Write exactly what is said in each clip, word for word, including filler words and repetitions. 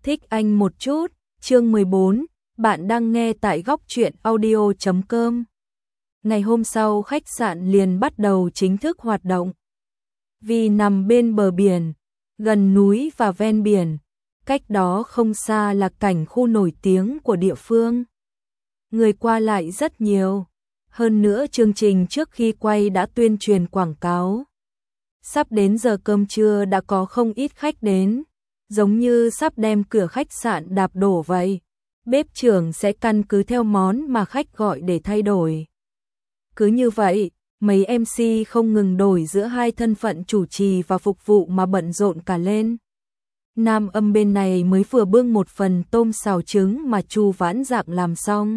Thích anh một chút, chương mười bốn, bạn đang nghe tại góc truyện audio chấm com. Ngày hôm sau khách sạn liền bắt đầu chính thức hoạt động. Vì nằm bên bờ biển, gần núi và ven biển, cách đó không xa là cảnh khu nổi tiếng của địa phương. Người qua lại rất nhiều, hơn nữa chương trình trước khi quay đã tuyên truyền quảng cáo. Sắp đến giờ cơm trưa đã có không ít khách đến, giống như sắp đem cửa khách sạn đạp đổ vậy. Bếp trưởng sẽ căn cứ theo món mà khách gọi để thay đổi. Cứ như vậy, mấy em xê không ngừng đổi giữa hai thân phận chủ trì và phục vụ mà bận rộn cả lên. Nam Âm bên này mới vừa bưng một phần tôm xào trứng mà Chu Vãn Dạng làm xong.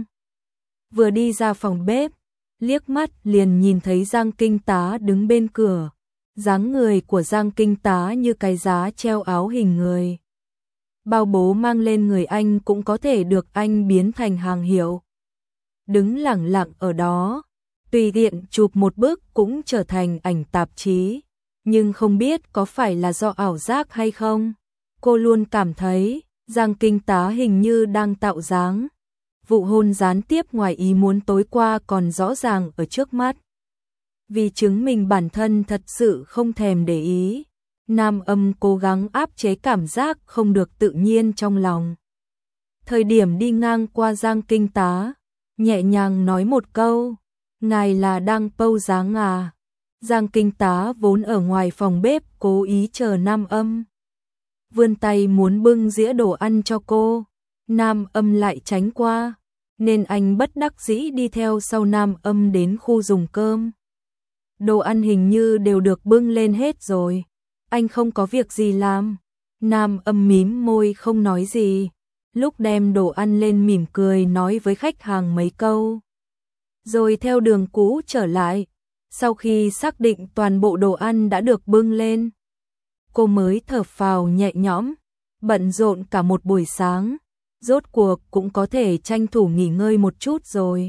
Vừa đi ra phòng bếp, liếc mắt liền nhìn thấy Giang Kinh Tá đứng bên cửa. Dáng người của Giang Kinh Tá như cái giá treo áo hình người. Bao bố mang lên người anh cũng có thể được anh biến thành hàng hiệu. Đứng lẳng lặng ở đó, tùy tiện chụp một bức cũng trở thành ảnh tạp chí. Nhưng không biết có phải là do ảo giác hay không, cô luôn cảm thấy Giang Kinh Tá hình như đang tạo dáng. Vụ hôn gián tiếp ngoài ý muốn tối qua còn rõ ràng ở trước mắt. Vì chứng minh bản thân thật sự không thèm để ý, Nam Âm cố gắng áp chế cảm giác không được tự nhiên trong lòng. Thời điểm đi ngang qua Giang Kinh Tá, nhẹ nhàng nói một câu, ngài là đang pâu dáng à. Giang Kinh Tá vốn ở ngoài phòng bếp cố ý chờ Nam Âm. Vươn tay muốn bưng dĩa đồ ăn cho cô, Nam Âm lại tránh qua, nên anh bất đắc dĩ đi theo sau Nam Âm đến khu dùng cơm. Đồ ăn hình như đều được bưng lên hết rồi. Anh không có việc gì làm. Nam Âm mím môi không nói gì. Lúc đem đồ ăn lên mỉm cười nói với khách hàng mấy câu. Rồi theo đường cũ trở lại. Sau khi xác định toàn bộ đồ ăn đã được bưng lên, cô mới thở phào nhẹ nhõm. Bận rộn cả một buổi sáng, rốt cuộc cũng có thể tranh thủ nghỉ ngơi một chút rồi.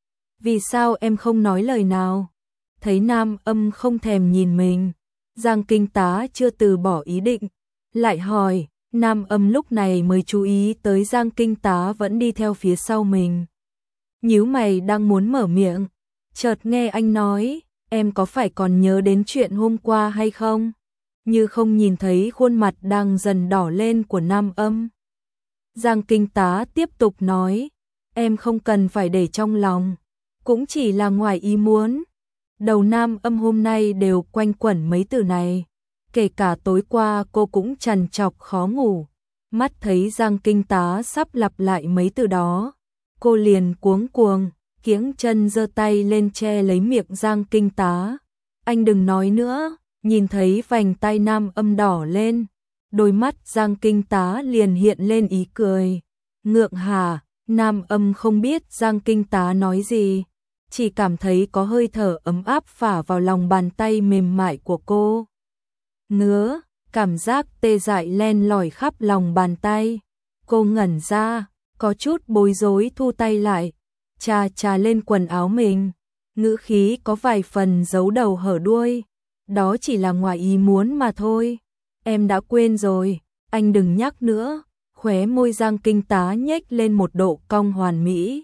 Vì sao em không nói lời nào? Thấy Nam Âm không thèm nhìn mình, Giang Kinh Tá chưa từ bỏ ý định, lại hỏi. Nam Âm lúc này mới chú ý tới Giang Kinh Tá vẫn đi theo phía sau mình. Nhíu mày đang muốn mở miệng, chợt nghe anh nói, em có phải còn nhớ đến chuyện hôm qua hay không? Như không nhìn thấy khuôn mặt đang dần đỏ lên của Nam Âm. Giang Kinh Tá tiếp tục nói, em không cần phải để trong lòng, cũng chỉ là ngoài ý muốn. Đầu Nam Âm hôm nay đều quanh quẩn mấy từ này, kể cả tối qua cô cũng trằn trọc khó ngủ. Mắt thấy Giang Kinh Tá sắp lặp lại mấy từ đó, cô liền cuống cuồng, kiễng chân giơ tay lên che lấy miệng Giang Kinh Tá. Anh đừng nói nữa. Nhìn thấy vành tay Nam Âm đỏ lên, đôi mắt Giang Kinh Tá liền hiện lên ý cười. Ngượng hả? Nam Âm không biết Giang Kinh Tá nói gì, chỉ cảm thấy có hơi thở ấm áp phả vào lòng bàn tay mềm mại của cô. Ngứa, cảm giác tê dại len lỏi khắp lòng bàn tay. Cô ngẩn ra, có chút bối rối thu tay lại, chà chà lên quần áo mình, ngữ khí có vài phần giấu đầu hở đuôi. Đó chỉ là ngoài ý muốn mà thôi. Em đã quên rồi, anh đừng nhắc nữa. Khóe môi Giang Kinh Tá nhếch lên một độ cong hoàn mỹ.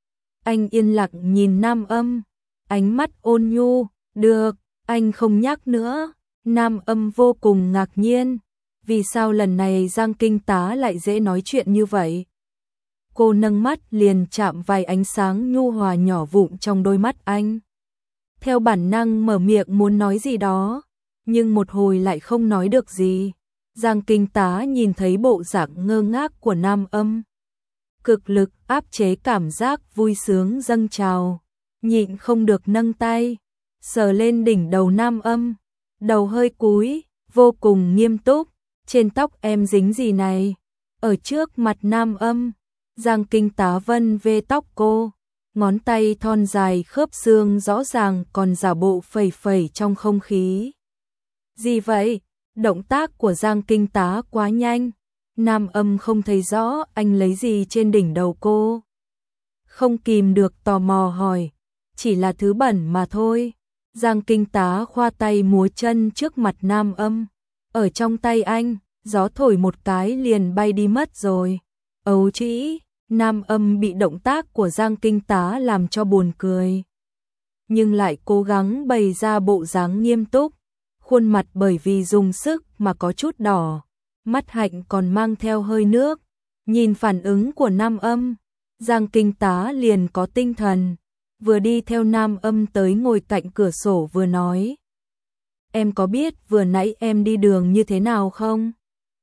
Anh yên lặng nhìn Nam Âm, ánh mắt ôn nhu. Được, anh không nhắc nữa. Nam Âm vô cùng ngạc nhiên. Vì sao lần này Giang Kinh Tá lại dễ nói chuyện như vậy? Cô nâng mắt liền chạm vài ánh sáng nhu hòa nhỏ vụn trong đôi mắt anh. Theo bản năng mở miệng muốn nói gì đó, nhưng một hồi lại không nói được gì. Giang Kinh Tá nhìn thấy bộ dạng ngơ ngác của Nam Âm, cực lực áp chế cảm giác vui sướng dâng trào, nhịn không được nâng tay, sờ lên đỉnh đầu Nam Âm, đầu hơi cúi, vô cùng nghiêm túc. Trên tóc em dính gì này? Ở trước mặt Nam Âm, Giang Kinh Tá vân vê tóc cô. Ngón tay thon dài khớp xương rõ ràng còn giả bộ phẩy phẩy trong không khí. Gì vậy? Động tác của Giang Kinh Tá quá nhanh. Nam Âm không thấy rõ anh lấy gì trên đỉnh đầu cô. Không kìm được tò mò hỏi. Chỉ là thứ bẩn mà thôi. Giang Kinh Tá khoa tay múa chân trước mặt Nam Âm. Ở trong tay anh, gió thổi một cái liền bay đi mất rồi. Ấu trĩ, Nam Âm bị động tác của Giang Kinh Tá làm cho buồn cười. Nhưng lại cố gắng bày ra bộ dáng nghiêm túc, khuôn mặt bởi vì dùng sức mà có chút đỏ, mắt hạnh còn mang theo hơi nước. Nhìn phản ứng của Nam Âm, Giang Kinh Tá liền có tinh thần, vừa đi theo Nam Âm tới ngồi cạnh cửa sổ vừa nói. Em có biết vừa nãy em đi đường như thế nào không?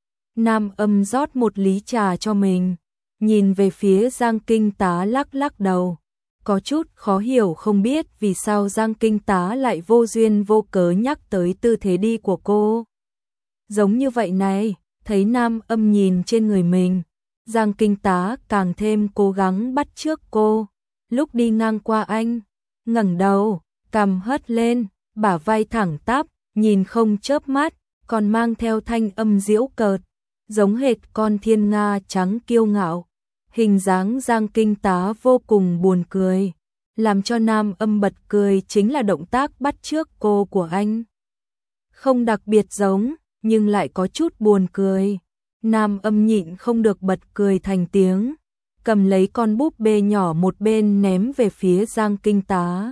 Nam Âm rót một ly trà cho mình, nhìn về phía Giang Kinh Tá lắc lắc đầu. Có chút khó hiểu không biết vì sao Giang Kinh Tá lại vô duyên vô cớ nhắc tới tư thế đi của cô. Giống như vậy này, thấy Nam Âm nhìn trên người mình, Giang Kinh Tá càng thêm cố gắng bắt chước cô. Lúc đi ngang qua anh, ngẩng đầu, cằm hất lên, bả vai thẳng tắp, nhìn không chớp mắt, còn mang theo thanh âm giễu cợt, giống hệt con thiên nga trắng kiêu ngạo. Hình dáng Giang Kinh Tá vô cùng buồn cười, làm cho Nam Âm bật cười chính là động tác bắt chước cô của anh. Không đặc biệt giống, nhưng lại có chút buồn cười. Nam Âm nhịn không được bật cười thành tiếng, cầm lấy con búp bê nhỏ một bên ném về phía Giang Kinh Tá.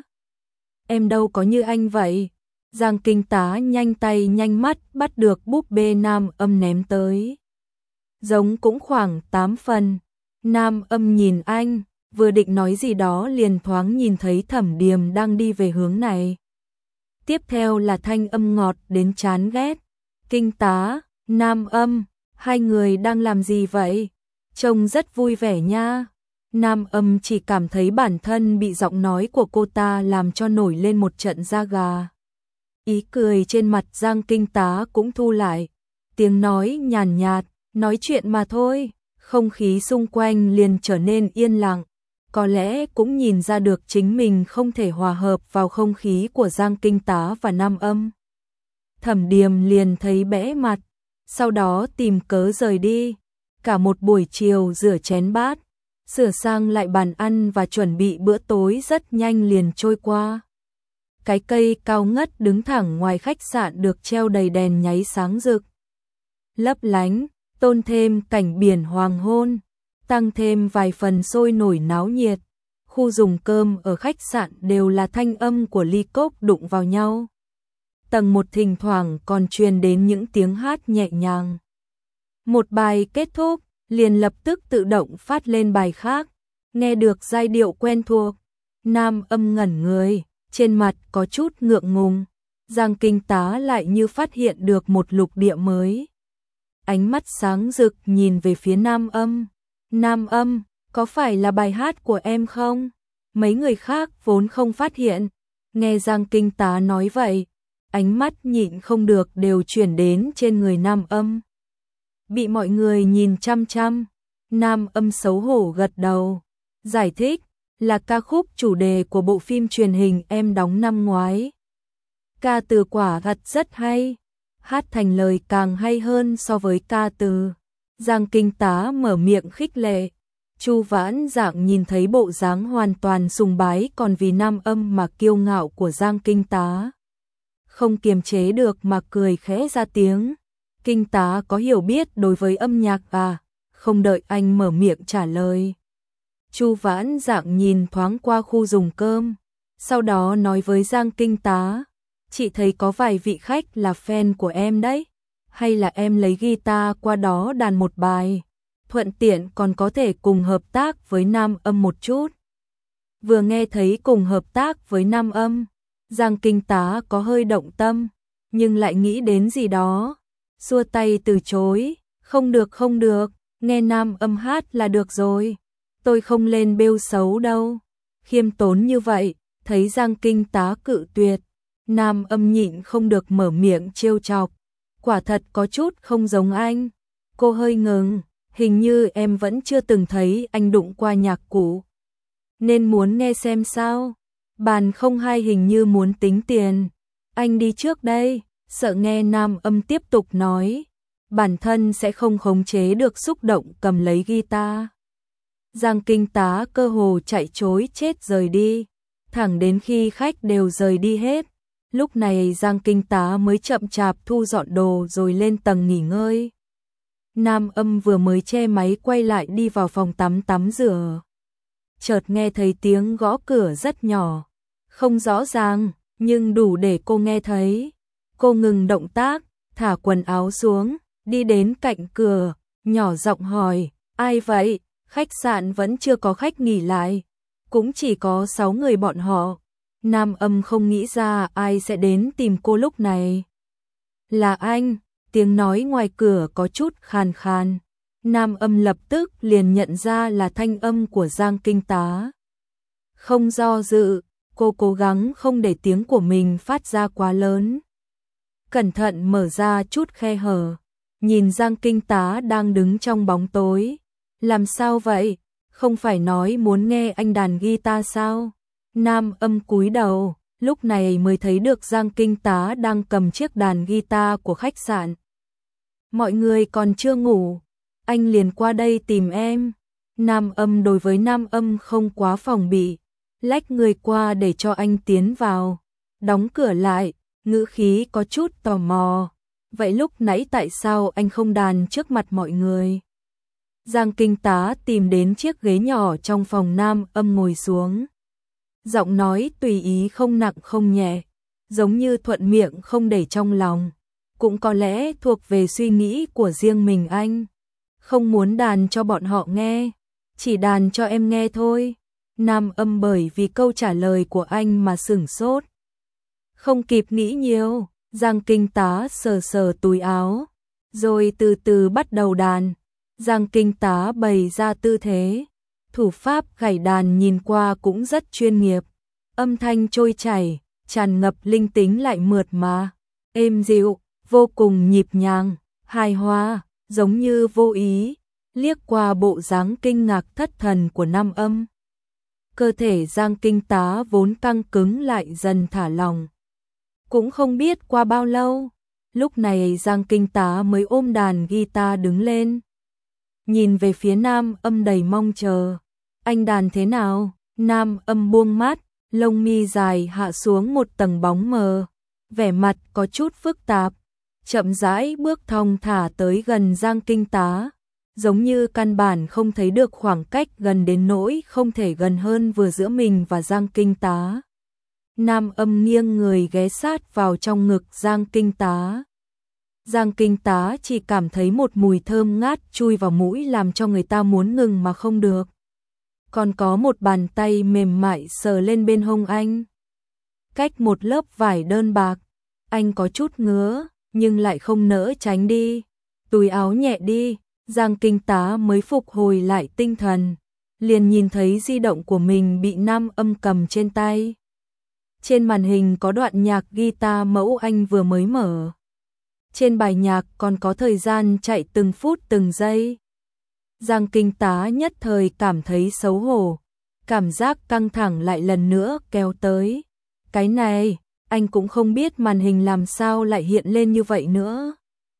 Em đâu có như anh vậy. Giang Kinh Tá nhanh tay nhanh mắt bắt được búp bê Nam Âm ném tới. Giống cũng khoảng tám phần. Nam Âm nhìn anh, vừa định nói gì đó liền thoáng nhìn thấy Thẩm Điềm đang đi về hướng này. Tiếp theo là thanh âm ngọt đến chán ghét. Kinh Tá, Nam Âm, hai người đang làm gì vậy? Trông rất vui vẻ nha. Nam Âm chỉ cảm thấy bản thân bị giọng nói của cô ta làm cho nổi lên một trận da gà. Ý cười trên mặt Giang Kinh Tá cũng thu lại. Tiếng nói nhàn nhạt, nói chuyện mà thôi. Không khí xung quanh liền trở nên yên lặng. Có lẽ cũng nhìn ra được chính mình không thể hòa hợp vào không khí của Giang Kinh Tá và Nam Âm. Thẩm Điềm liền thấy bẽ mặt, sau đó tìm cớ rời đi. Cả một buổi chiều rửa chén bát, sửa sang lại bàn ăn và chuẩn bị bữa tối rất nhanh liền trôi qua. Cái cây cao ngất đứng thẳng ngoài khách sạn được treo đầy đèn nháy sáng rực, lấp lánh, tôn thêm cảnh biển hoàng hôn, tăng thêm vài phần sôi nổi náo nhiệt. Khu dùng cơm ở khách sạn đều là thanh âm của ly cốc đụng vào nhau. Tầng một thỉnh thoảng còn truyền đến những tiếng hát nhẹ nhàng. Một bài kết thúc, liền lập tức tự động phát lên bài khác. Nghe được giai điệu quen thuộc, Nam Âm ngẩn người, trên mặt có chút ngượng ngùng. Giang Kinh Tá lại như phát hiện được một lục địa mới. Ánh mắt sáng rực nhìn về phía Nam Âm. Nam Âm, có phải là bài hát của em không? Mấy người khác vốn không phát hiện. Nghe Giang Kinh Tá nói vậy, ánh mắt nhịn không được đều chuyển đến trên người Nam Âm. Bị mọi người nhìn chăm chăm, Nam Âm xấu hổ gật đầu, giải thích là ca khúc chủ đề của bộ phim truyền hình em đóng năm ngoái. Ca từ quả thật rất hay, hát thành lời càng hay hơn so với ca từ. Giang Kinh Tá mở miệng khích lệ. Chu Vãn Dạng nhìn thấy bộ dáng hoàn toàn sùng bái còn vì Nam Âm mà kiêu ngạo của Giang Kinh Tá, không kiềm chế được mà cười khẽ ra tiếng. Kinh Tá có hiểu biết đối với âm nhạc à? Không đợi anh mở miệng trả lời, Chu Vãn Dạng nhìn thoáng qua khu dùng cơm, sau đó nói với Giang Kinh Tá, chị thấy có vài vị khách là fan của em đấy, hay là em lấy guitar qua đó đàn một bài, thuận tiện còn có thể cùng hợp tác với Nam Âm một chút. Vừa nghe thấy cùng hợp tác với Nam Âm, Giang Kinh Tá có hơi động tâm, nhưng lại nghĩ đến gì đó, xua tay từ chối, không được không được, nghe Nam Âm hát là được rồi, tôi không lên bêu xấu đâu. Khiêm tốn như vậy, thấy Giang Kinh Tá cự tuyệt, Nam Âm nhịn không được mở miệng trêu chọc, quả thật có chút không giống anh. Cô hơi ngừng, hình như em vẫn chưa từng thấy anh đụng qua nhạc cụ, nên muốn nghe xem sao. Bàn không hai hình như muốn tính tiền, anh đi trước đây. Sợ nghe Nam Âm tiếp tục nói, bản thân sẽ không khống chế được xúc động cầm lấy guitar. Giang Kinh Tá cơ hồ chạy trối chết rời đi, thẳng đến khi khách đều rời đi hết. Lúc này Giang Kinh Tá mới chậm chạp thu dọn đồ rồi lên tầng nghỉ ngơi. Nam Âm vừa mới che máy quay lại đi vào phòng tắm tắm rửa. Chợt nghe thấy tiếng gõ cửa rất nhỏ, không rõ ràng, nhưng đủ để cô nghe thấy. Cô ngừng động tác, thả quần áo xuống, đi đến cạnh cửa, nhỏ giọng hỏi, ai vậy? Khách sạn vẫn chưa có khách nghỉ lại, cũng chỉ có sáu người bọn họ. Nam Âm không nghĩ ra ai sẽ đến tìm cô lúc này. Là anh, tiếng nói ngoài cửa có chút khàn khàn. Nam Âm lập tức liền nhận ra là thanh âm của Giang Kinh Tá. Không do dự, cô cố gắng không để tiếng của mình phát ra quá lớn. Cẩn thận mở ra chút khe hở, nhìn Giang Kinh Tá đang đứng trong bóng tối. Làm sao vậy? Không phải nói muốn nghe anh đàn guitar sao? Nam Âm cúi đầu, lúc này mới thấy được Giang Kinh Tá đang cầm chiếc đàn guitar của khách sạn. Mọi người còn chưa ngủ, anh liền qua đây tìm em. Nam Âm đối với Nam Âm không quá phòng bị, lách người qua để cho anh tiến vào, đóng cửa lại, ngữ khí có chút tò mò. Vậy lúc nãy tại sao anh không đàn trước mặt mọi người? Giang Kinh Tá tìm đến chiếc ghế nhỏ trong phòng Nam Âm ngồi xuống. Giọng nói tùy ý không nặng không nhẹ, giống như thuận miệng không để trong lòng. Cũng có lẽ thuộc về suy nghĩ của riêng mình anh. Không muốn đàn cho bọn họ nghe, chỉ đàn cho em nghe thôi. Nam Âm bởi vì câu trả lời của anh mà sửng sốt. Không kịp nghĩ nhiều, Giang Kinh Tá sờ sờ túi áo, rồi từ từ bắt đầu đàn. Giang Kinh Tá bày ra tư thế, thủ pháp gảy đàn nhìn qua cũng rất chuyên nghiệp, âm thanh trôi chảy, tràn ngập linh tính lại mượt mà, êm dịu, vô cùng nhịp nhàng, hài hòa, giống như vô ý, liếc qua bộ dáng kinh ngạc thất thần của Nam Âm. Cơ thể Giang Kinh Tá vốn căng cứng lại dần thả lỏng. Cũng không biết qua bao lâu, lúc này Giang Kinh Tá mới ôm đàn guitar đứng lên. Nhìn về phía Nam Âm đầy mong chờ. Anh đàn thế nào? Nam Âm buông mắt, lông mi dài hạ xuống một tầng bóng mờ, vẻ mặt có chút phức tạp, chậm rãi bước thong thả tới gần Giang Kinh Tá, giống như căn bản không thấy được khoảng cách gần đến nỗi không thể gần hơn vừa giữa mình và Giang Kinh Tá. Nam Âm nghiêng người ghé sát vào trong ngực Giang Kinh Tá. Giang Kinh Tá chỉ cảm thấy một mùi thơm ngát chui vào mũi làm cho người ta muốn ngừng mà không được. Còn có một bàn tay mềm mại sờ lên bên hông anh. Cách một lớp vải đơn bạc, anh có chút ngứa, nhưng lại không nỡ tránh đi. Túi áo nhẹ đi, Giang Kinh Tá mới phục hồi lại tinh thần, liền nhìn thấy di động của mình bị Nam Âm cầm trên tay. Trên màn hình có đoạn nhạc guitar mẫu anh vừa mới mở. Trên bài nhạc còn có thời gian chạy từng phút từng giây. Giang Kinh Tá nhất thời cảm thấy xấu hổ, cảm giác căng thẳng lại lần nữa kéo tới. Cái này, anh cũng không biết màn hình làm sao lại hiện lên như vậy nữa.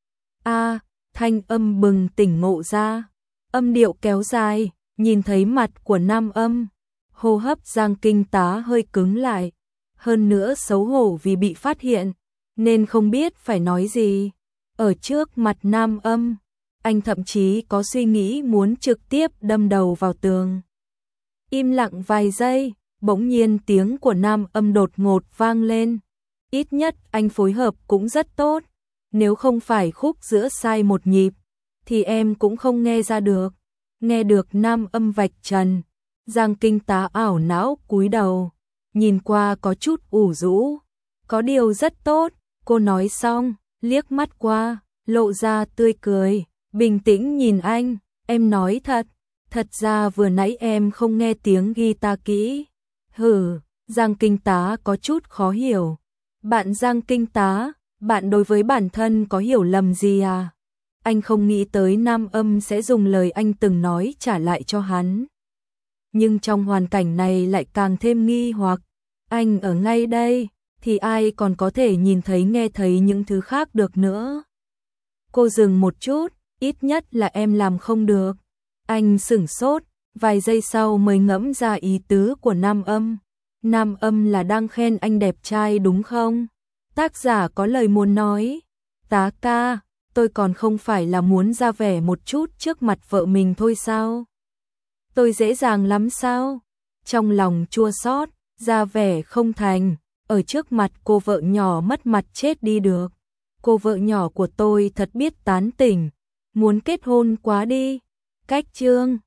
A, thanh âm bừng tỉnh ngộ ra, âm điệu kéo dài, nhìn thấy mặt của Nam Âm, hô hấp Giang Kinh Tá hơi cứng lại, hơn nữa xấu hổ vì bị phát hiện, nên không biết phải nói gì. Ở trước mặt Nam Âm, anh thậm chí có suy nghĩ muốn trực tiếp đâm đầu vào tường. Im lặng vài giây, bỗng nhiên tiếng của Nam Âm đột ngột vang lên. Ít nhất anh phối hợp cũng rất tốt, nếu không phải khúc giữa sai một nhịp, thì em cũng không nghe ra được. Nghe được Nam Âm vạch trần, Giang Kinh Tá ảo não cúi đầu, nhìn qua có chút ủ rũ. Có điều rất tốt, cô nói xong, liếc mắt qua, lộ ra tươi cười, bình tĩnh nhìn anh, em nói thật, thật ra vừa nãy em không nghe tiếng guitar kỹ. Hừ, Giang Kinh Tá có chút khó hiểu. Bạn Giang Kinh Tá, bạn đối với bản thân có hiểu lầm gì à? Anh không nghĩ tới Nam Âm sẽ dùng lời anh từng nói trả lại cho hắn. Nhưng trong hoàn cảnh này lại càng thêm nghi hoặc, anh ở ngay đây, thì ai còn có thể nhìn thấy nghe thấy những thứ khác được nữa. Cô dừng một chút, ít nhất là em làm không được. Anh sửng sốt, vài giây sau mới ngẫm ra ý tứ của Nam Âm. Nam Âm là đang khen anh đẹp trai đúng không? Tác giả có lời muốn nói. Tá ca, tôi còn không phải là muốn ra vẻ một chút trước mặt vợ mình thôi sao? Tôi dễ dàng lắm sao? Trong lòng chua xót, ra vẻ không thành, ở trước mặt cô vợ nhỏ mất mặt chết đi được. Cô vợ nhỏ của tôi thật biết tán tỉnh, muốn kết hôn quá đi. Cách chương